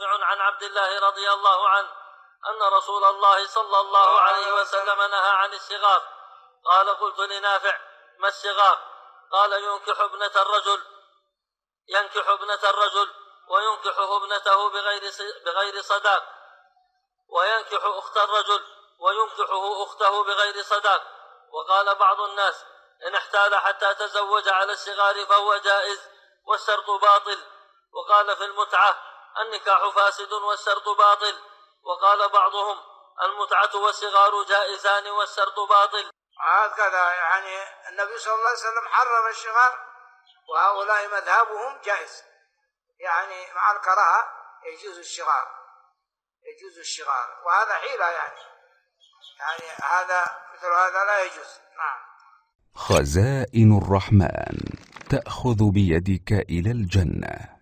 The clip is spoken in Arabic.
نافع عن عبد الله رضي الله عنه أن رسول الله صلى الله عليه وسلم نهى عن الصغار. قال: قلت لنافع: ما الصغار؟ قال: ينكح ابنة الرجل وينكحه ابنته بغير صداق، وينكح أخت الرجل وينكحه أخته بغير صداق. وقال بعض الناس: إن احتال حتى تزوج على الصغار فهو جائز والشرط باطل. وقال في المتعة: النكاح فاسد والشرط باطل. وقال بعضهم: المتعة والصغار جائزان والشرط باطل. هكذا يعني النبي صلى الله عليه وسلم حرم الصغار، وهؤلاء مذهبهم جائز، يعني مع الكراهة يجوز الصغار، وهذا حيلة يعني هذا مثل هذا لا يجوز. نعم. خزائن الرحمن تأخذ بيدك إلى الجنة.